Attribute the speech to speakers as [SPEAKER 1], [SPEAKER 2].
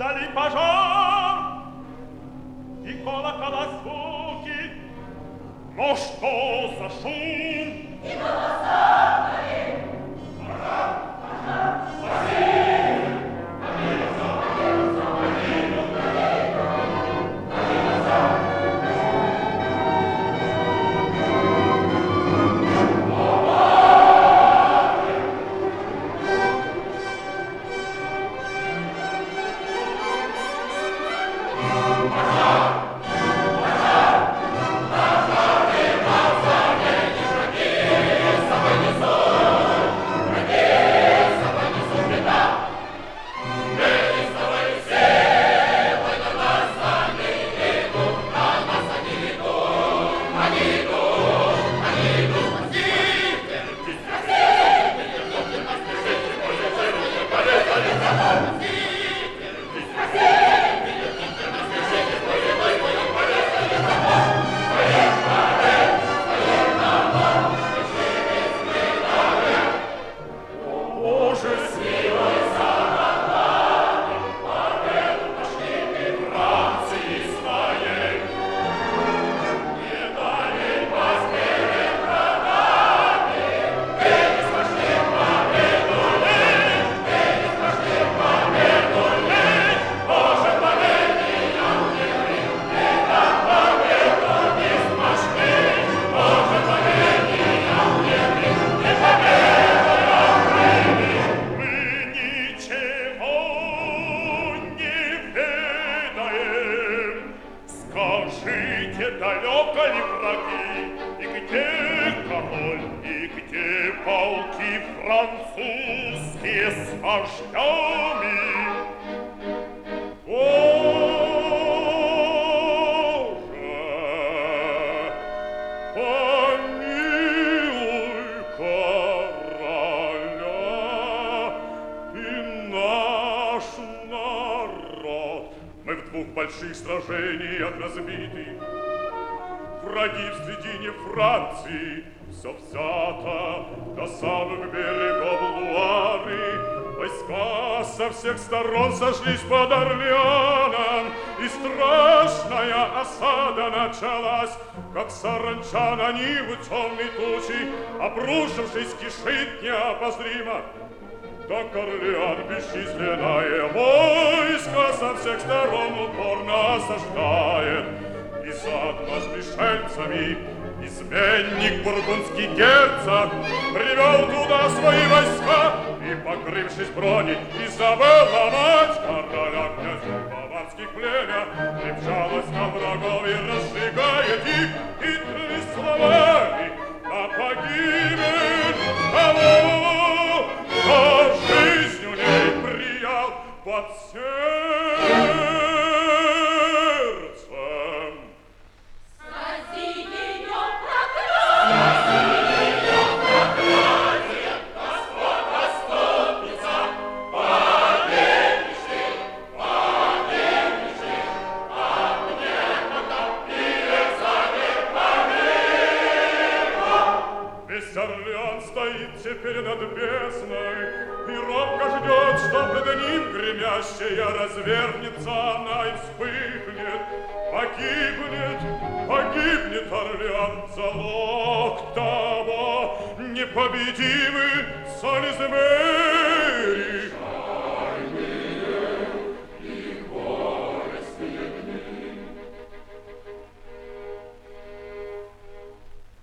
[SPEAKER 1] вдали пожар, и колокола звуки. Но что за шум?
[SPEAKER 2] И голоса твои. Пожар, пожар, спаси!
[SPEAKER 1] Сошлись под Орлеаном, и страшная осада началась, как саранча на Ниву темной тучей, обрушившись, кишит необозримо. Так Орлеан бесчисленное войско со всех сторон упорно осаждает, и заодно с пришельцами изменник бургундский герцог привел туда свои войска, и, покрывшись броней, Изабелла, мать короля князя баварских племя, примчалась на врагов и разжигает их хитрыми словами на погибель того, кто жизнь у ней приял под сердцем.
[SPEAKER 2] Срази ее, проклятие!
[SPEAKER 1] Орлеан стоит теперь над бездной и робко ждет, что пред ним гремящая развернется она и вспыхнет. Погибнет Орлеан, залог того непобедимый соль измены.